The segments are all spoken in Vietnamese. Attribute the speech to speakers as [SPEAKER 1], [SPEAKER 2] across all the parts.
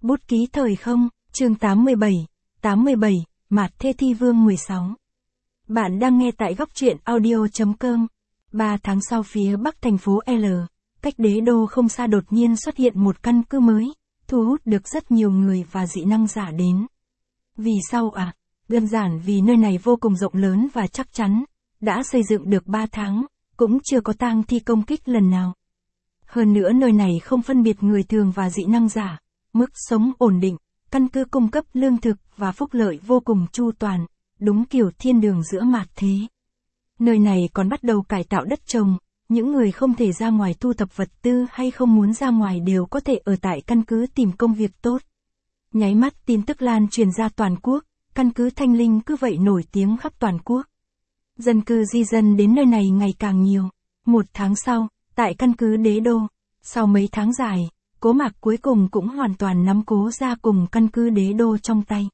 [SPEAKER 1] Bút ký thời không, chương 87, Mạt Thế Thi Vương 16. Bạn đang nghe tại góc truyện audio.com. 3 tháng sau phía bắc thành phố L, cách đế đô không xa đột nhiên xuất hiện một căn cứ mới, thu hút được rất nhiều người và dị năng giả đến. Vì sao à? Đơn giản vì nơi này vô cùng rộng lớn và chắc chắn, đã xây dựng được 3 tháng, cũng chưa có tang thi công kích lần nào. Hơn nữa nơi này không phân biệt người thường và dị năng giả, mức sống ổn định, căn cứ cung cấp lương thực và phúc lợi vô cùng chu toàn, đúng kiểu thiên đường giữa mạt thế. Nơi này còn bắt đầu cải tạo đất trồng, những người không thể ra ngoài thu thập vật tư hay không muốn ra ngoài đều có thể ở tại căn cứ tìm công việc tốt. Nháy mắt tin tức lan truyền ra toàn quốc, căn cứ Thanh Linh cứ vậy nổi tiếng khắp toàn quốc. Dân cư di dân đến nơi này ngày càng nhiều. 1 tháng sau, tại căn cứ Đế Đô, sau mấy tháng dài, Cố Mạc cuối cùng cũng hoàn toàn nắm Cố gia cùng căn cứ Đế Đô trong tay.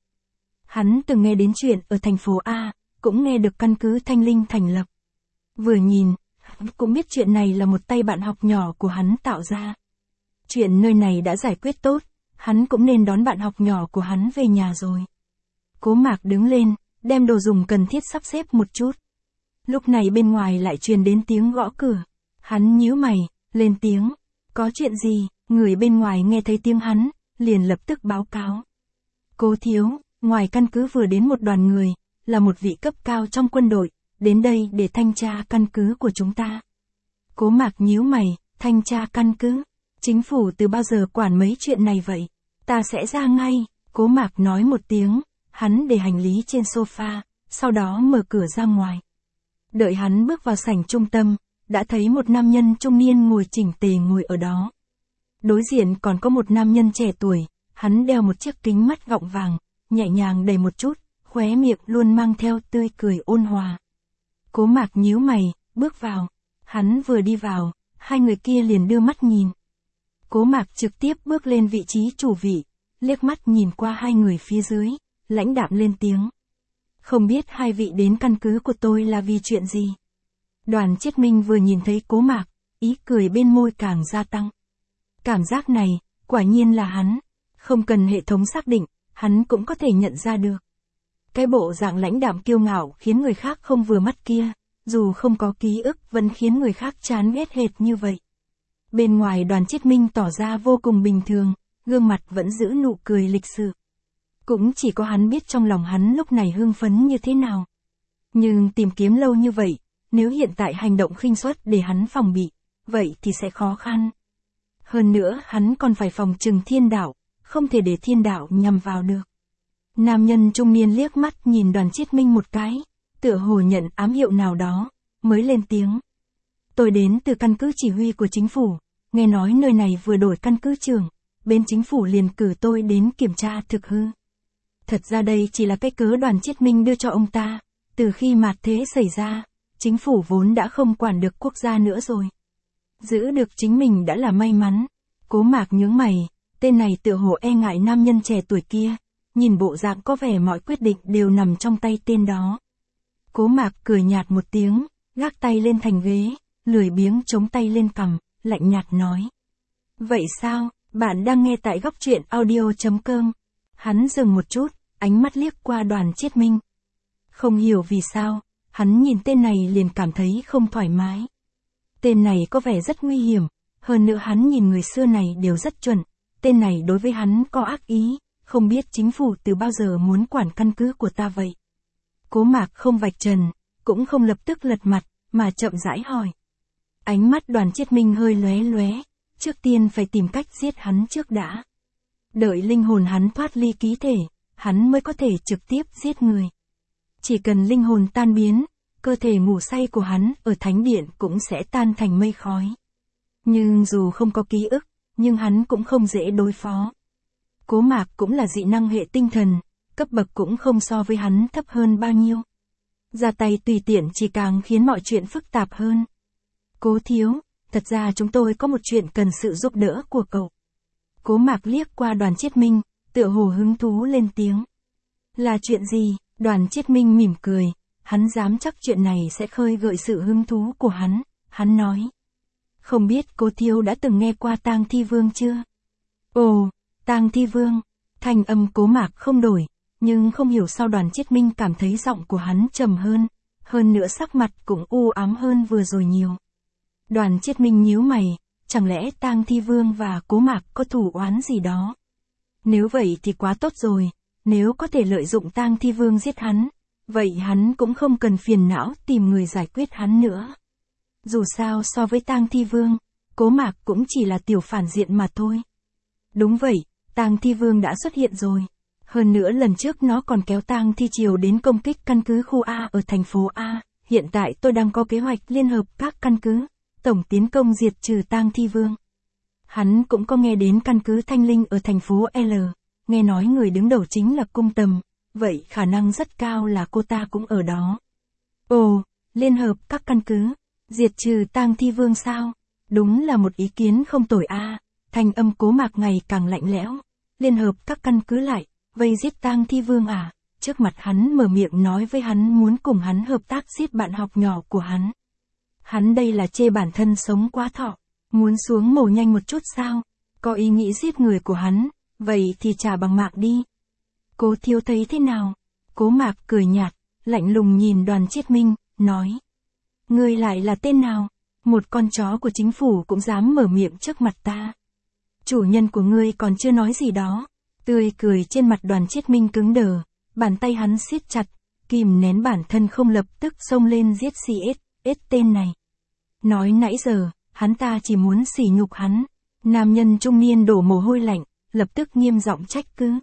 [SPEAKER 1] Hắn từng nghe đến chuyện ở thành phố A, cũng nghe được căn cứ Thanh Linh thành lập. Vừa nhìn, cũng biết chuyện này là một tay bạn học nhỏ của hắn tạo ra. Chuyện nơi này đã giải quyết tốt, hắn cũng nên đón bạn học nhỏ của hắn về nhà rồi. Cố Mạc đứng lên, đem đồ dùng cần thiết sắp xếp một chút. Lúc này bên ngoài lại truyền đến tiếng gõ cửa. Hắn nhíu mày, lên tiếng. Có chuyện gì? Người bên ngoài nghe thấy tiếng hắn, liền lập tức báo cáo. Cố thiếu, ngoài căn cứ vừa đến một đoàn người, là một vị cấp cao trong quân đội, đến đây để thanh tra căn cứ của chúng ta. Cố Mạc nhíu mày, thanh tra căn cứ. Chính phủ từ bao giờ quản mấy chuyện này vậy? Ta sẽ ra ngay. Cố Mạc nói một tiếng, hắn để hành lý trên sofa, sau đó mở cửa ra ngoài. Đợi hắn bước vào sảnh trung tâm, đã thấy một nam nhân trung niên ngồi chỉnh tề ngồi ở đó. Đối diện còn có một nam nhân trẻ tuổi, hắn đeo một chiếc kính mắt gọng vàng, nhẹ nhàng đầy một chút, khóe miệng luôn mang theo tươi cười ôn hòa. Cố Mạc nhíu mày, bước vào. Hắn vừa đi vào, hai người kia liền đưa mắt nhìn. Cố Mạc trực tiếp bước lên vị trí chủ vị, liếc mắt nhìn qua hai người phía dưới, lãnh đạm lên tiếng. Không biết hai vị đến căn cứ của tôi là vì chuyện gì? Đoàn Chiết Minh vừa nhìn thấy Cố Mạc, ý cười bên môi càng gia tăng. Cảm giác này, quả nhiên là hắn. Không cần hệ thống xác định, hắn cũng có thể nhận ra được. Cái bộ dạng lãnh đạm kiêu ngạo khiến người khác không vừa mắt kia, dù không có ký ức vẫn khiến người khác chán ghét hệt như vậy. Bên ngoài Đoàn Chiết Minh tỏ ra vô cùng bình thường, gương mặt vẫn giữ nụ cười lịch sự. Cũng chỉ có hắn biết trong lòng hắn lúc này hưng phấn như thế nào. Nhưng tìm kiếm lâu như vậy, nếu hiện tại hành động khinh suất để hắn phòng bị, vậy thì sẽ khó khăn. Hơn nữa hắn còn phải phòng trừng thiên đạo, không thể để thiên đạo nhằm vào được. Nam nhân trung niên liếc mắt nhìn Đoàn Chiết Minh một cái, tựa hồ nhận ám hiệu nào đó, mới lên tiếng. Tôi đến từ căn cứ chỉ huy của chính phủ, nghe nói nơi này vừa đổi căn cứ trưởng, bên chính phủ liền cử tôi đến kiểm tra thực hư. Thật ra đây chỉ là cái cớ Đoàn Chiết Minh đưa cho ông ta, từ khi mạt thế xảy ra, chính phủ vốn đã không quản được quốc gia nữa rồi. Giữ được chính mình đã là may mắn. Cố Mạc nhướng mày, tên này tựa hồ e ngại nam nhân trẻ tuổi kia, nhìn bộ dạng có vẻ mọi quyết định đều nằm trong tay tên đó. Cố Mạc cười nhạt một tiếng, gác tay lên thành ghế, lười biếng chống tay lên cằm, lạnh nhạt nói. Vậy sao, bạn đang nghe tại góc truyện audio.com. Hắn dừng một chút, ánh mắt liếc qua Đoàn Chiết Minh. Không hiểu vì sao, hắn nhìn tên này liền cảm thấy không thoải mái. Tên này có vẻ rất nguy hiểm, hơn nữa hắn nhìn người xưa này đều rất chuẩn, tên này đối với hắn có ác ý, không biết chính phủ từ bao giờ muốn quản căn cứ của ta vậy. Cố Mạc không vạch trần, cũng không lập tức lật mặt, mà chậm rãi hỏi. Ánh mắt Đoàn Chiết Minh hơi lóe lóe, trước tiên phải tìm cách giết hắn trước đã. Đợi linh hồn hắn thoát ly ký thể, hắn mới có thể trực tiếp giết người. Chỉ cần linh hồn tan biến, cơ thể ngủ say của hắn ở thánh điện cũng sẽ tan thành mây khói. Nhưng dù không có ký ức, nhưng hắn cũng không dễ đối phó. Cố Mạc cũng là dị năng hệ tinh thần, cấp bậc cũng không so với hắn thấp hơn bao nhiêu. Ra tay tùy tiện chỉ càng khiến mọi chuyện phức tạp hơn. Cố thiếu, thật ra chúng tôi có một chuyện cần sự giúp đỡ của cậu. Cố Mạc liếc qua Đoàn Chiết Minh, tựa hồ hứng thú lên tiếng. Là chuyện gì? Đoàn Chiết Minh mỉm cười, hắn dám chắc chuyện này sẽ khơi gợi sự hứng thú của hắn nói. Không biết Cố thiếu đã từng nghe qua Tang Thi Vương chưa? Ồ, Tang Thi Vương. Thanh âm Cố Mạc không đổi, nhưng không hiểu sao Đoàn Chiết Minh cảm thấy giọng của hắn trầm hơn nữa sắc mặt cũng u ám hơn vừa rồi nhiều. Đoàn Chiết Minh nhíu mày, chẳng lẽ Tang Thi Vương và Cố Mạc có thù oán gì đó? Nếu vậy thì quá tốt rồi, nếu có thể lợi dụng Tang Thi Vương giết hắn, vậy hắn cũng không cần phiền não tìm người giải quyết hắn nữa. Dù sao so với Tang Thi Vương, Cố Mạc cũng chỉ là tiểu phản diện mà thôi. Đúng vậy, Tang Thi Vương đã xuất hiện rồi. Hơn nữa lần trước nó còn kéo Tang Thi Triều đến công kích căn cứ khu A ở thành phố A. Hiện tại tôi đang có kế hoạch liên hợp các căn cứ, tổng tiến công diệt trừ Tang Thi Vương. Hắn cũng có nghe đến căn cứ Thanh Linh ở thành phố L, nghe nói người đứng đầu chính là Cung Tầm, vậy khả năng rất cao là cô ta cũng ở đó. Ồ, liên hợp các căn cứ, diệt trừ Tang Thi Vương sao? Đúng là một ý kiến không tồi a. Thanh âm Cố Mạc ngày càng lạnh lẽo. Liên hợp các căn cứ lại, vây giết Tang Thi Vương à? Trước mặt hắn mở miệng nói với hắn muốn cùng hắn hợp tác giết bạn học nhỏ của hắn. Hắn đây là chê bản thân sống quá thọ, muốn xuống mồ nhanh một chút sao? Có ý nghĩ giết người của hắn, vậy thì trả bằng Mạc đi. Cố Thiếu thấy thế nào? Cố Mạc cười nhạt, lạnh lùng nhìn Đoàn Chiết Minh, nói. Ngươi lại là tên nào? Một con chó của chính phủ cũng dám mở miệng trước mặt ta. Chủ nhân của ngươi còn chưa nói gì đó. Tươi cười trên mặt Đoàn Chiết Minh cứng đờ, bàn tay hắn siết chặt, kìm nén bản thân không lập tức xông lên giết CS tên này. Nói nãy giờ, hắn ta chỉ muốn sỉ nhục hắn. Nam nhân trung niên đổ mồ hôi lạnh, lập tức nghiêm giọng trách cứ.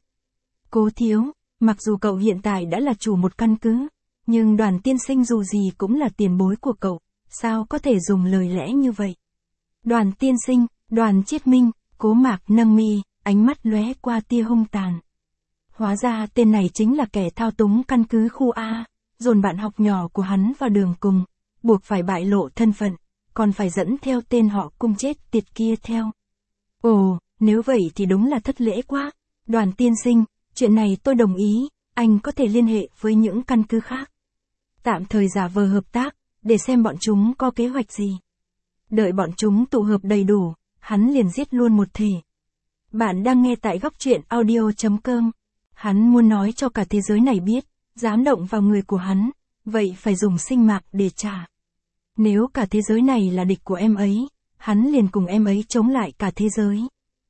[SPEAKER 1] Cố Thiếu, mặc dù cậu hiện tại đã là chủ một căn cứ, nhưng Đoàn tiên sinh dù gì cũng là tiền bối của cậu, sao có thể dùng lời lẽ như vậy? Đoàn tiên sinh, Đoàn Chiết Minh, Cố Mạc nâng mi, ánh mắt lóe qua tia hung tàn. Hóa ra tên này chính là kẻ thao túng căn cứ khu A, dồn bạn học nhỏ của hắn vào đường cùng, buộc phải bại lộ thân phận, còn phải dẫn theo tên họ Cung chết tiệt kia theo. Ồ, nếu vậy thì đúng là thất lễ quá. Đoàn tiên sinh, chuyện này tôi đồng ý, anh có thể liên hệ với những căn cứ khác. Tạm thời giả vờ hợp tác, để xem bọn chúng có kế hoạch gì. Đợi bọn chúng tụ hợp đầy đủ, hắn liền giết luôn một thể. Bạn đang nghe tại góc truyện audio.com. Hắn muốn nói cho cả thế giới này biết, dám động vào người của hắn, vậy phải dùng sinh mạng để trả. Nếu cả thế giới này là địch của em ấy, hắn liền cùng em ấy chống lại cả thế giới.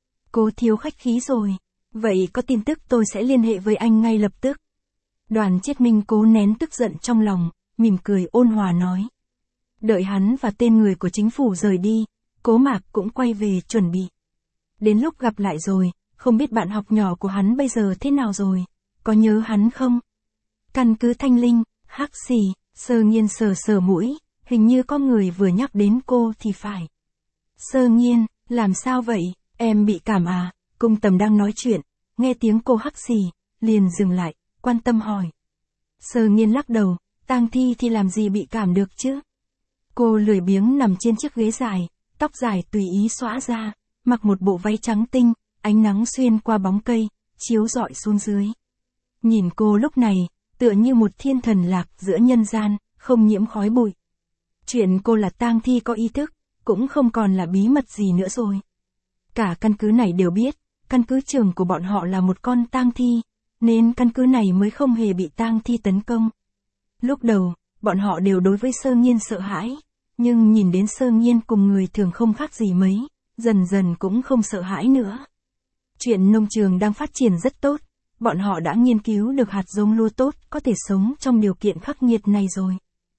[SPEAKER 1] Cố Thiếu khách khí rồi, vậy có tin tức tôi sẽ liên hệ với anh ngay lập tức. Đoàn Chiết Minh cố nén tức giận trong lòng, mỉm cười ôn hòa nói. Đợi hắn và tên người của chính phủ rời đi, Cố Mạc cũng quay về chuẩn bị. Đến lúc gặp lại rồi, không biết bạn học nhỏ của hắn bây giờ thế nào rồi, có nhớ hắn không? Căn cứ Thanh Linh, hắc xì, Sơ Nghiên sờ mũi, hình như có người vừa nhắc đến cô thì phải. Sơ Nghiên, làm sao vậy, em bị cảm à? Cung Tầm đang nói chuyện, nghe tiếng cô hắc xì, liền dừng lại, quan tâm hỏi. Sơ Nghiên lắc đầu, Tang Thi thì làm gì bị cảm được chứ? Cô lười biếng nằm trên chiếc ghế dài, tóc dài tùy ý xõa ra, mặc một bộ váy trắng tinh, ánh nắng xuyên qua bóng cây, chiếu rọi xuống dưới. Nhìn cô lúc này, tựa như một thiên thần lạc giữa nhân gian, không nhiễm khói bụi. Chuyện cô là Tang Thi có ý thức, cũng không còn là bí mật gì nữa rồi. Cả căn cứ này đều biết, căn cứ trưởng của bọn họ là một con Tang Thi, nên căn cứ này mới không hề bị Tang Thi tấn công. Lúc đầu, bọn họ đều đối với Sơ Nghiên sợ hãi, nhưng nhìn đến Sơ Nghiên cùng người thường không khác gì mấy, dần dần cũng không sợ hãi nữa. Chuyện nông trường đang phát triển rất tốt, bọn họ đã nghiên cứu được hạt giống lúa tốt có thể sống trong điều kiện khắc nghiệt này rồi.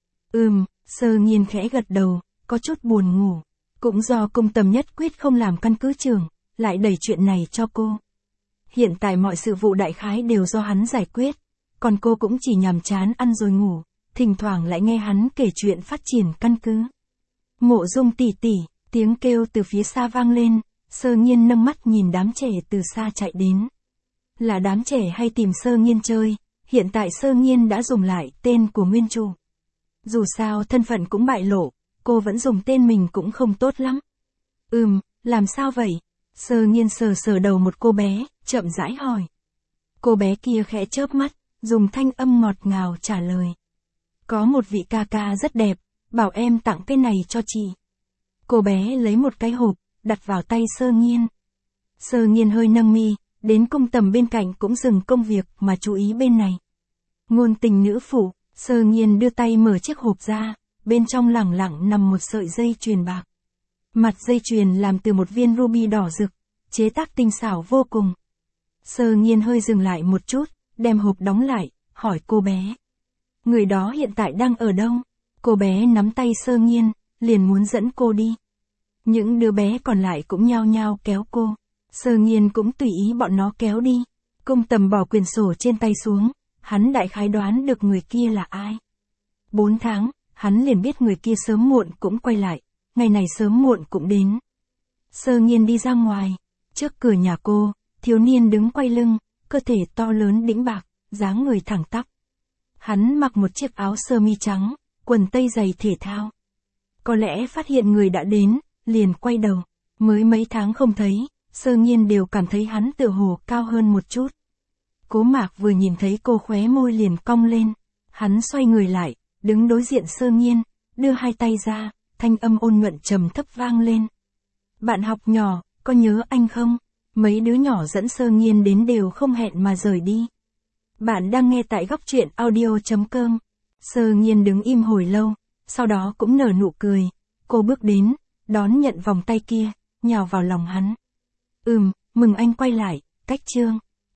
[SPEAKER 1] Sơ Nghiên khẽ gật đầu, có chút buồn ngủ, cũng do Cung Tầm nhất quyết không làm căn cứ trưởng, lại đẩy chuyện này cho cô. Hiện tại mọi sự vụ đại khái đều do hắn giải quyết, còn cô cũng chỉ nhàm chán ăn rồi ngủ, thỉnh thoảng lại nghe hắn kể chuyện phát triển căn cứ. Mộ Dung tỷ tỷ, tiếng kêu từ phía xa vang lên, Sơ Nghiên nâng mắt nhìn đám trẻ từ xa chạy đến. Là đám trẻ hay tìm Sơ Nghiên chơi, hiện tại Sơ Nghiên đã dùng lại tên của nguyên chủ. Dù sao thân phận cũng bại lộ, cô vẫn dùng tên mình cũng không tốt lắm. Làm sao vậy? Sơ Nghiên sờ đầu một cô bé, chậm rãi hỏi. Cô bé kia khẽ chớp mắt, dùng thanh âm ngọt ngào trả lời. Có một vị ca ca rất đẹp, bảo em tặng cái này cho chị. Cô bé lấy một cái hộp, đặt vào tay Sơ Nghiên. Sơ Nghiên hơi nâng mi, đến cung tầm bên cạnh cũng dừng công việc mà chú ý bên này. Ngôn tình nữ phụ, Sơ Nghiên đưa tay mở chiếc hộp ra, bên trong lẳng lặng nằm một sợi dây chuyền bạc. Mặt dây chuyền làm từ một viên ruby đỏ rực, chế tác tinh xảo vô cùng. Sơ Nghiên hơi dừng lại một chút, đem hộp đóng lại, hỏi cô bé. Người đó hiện tại đang ở đâu? Cô bé nắm tay Sơ Nghiên, liền muốn dẫn cô đi. Những đứa bé còn lại cũng nhao nhao kéo cô. Sơ Nghiên cũng tùy ý bọn nó kéo đi. Cung tầm bỏ quyển sổ trên tay xuống, hắn đại khái đoán được người kia là ai. 4 tháng, hắn liền biết người kia sớm muộn cũng quay lại, ngày này sớm muộn cũng đến. Sơ Nghiên đi ra ngoài, trước cửa nhà cô, thiếu niên đứng quay lưng, cơ thể to lớn đĩnh bạc, dáng người thẳng tắp. Hắn mặc một chiếc áo sơ mi trắng, quần tây giày thể thao. Có lẽ phát hiện người đã đến, liền quay đầu. Mới mấy tháng không thấy, Sơ Nghiên đều cảm thấy hắn tựa hồ cao hơn một chút. Cố Mạc vừa nhìn thấy cô khóe môi liền cong lên. Hắn xoay người lại, đứng đối diện Sơ Nghiên, đưa hai tay ra, thanh âm ôn nhuận trầm thấp vang lên. Bạn học nhỏ, có nhớ anh không? Mấy đứa nhỏ dẫn Sơ Nghiên đến đều không hẹn mà rời đi. Bạn đang nghe tại góc truyện audio.com. Sơ Nghiên đứng im hồi lâu, sau đó cũng nở nụ cười. Cô bước đến, đón nhận vòng tay kia, nhào vào lòng hắn. Mừng anh quay lại, Cách Trương.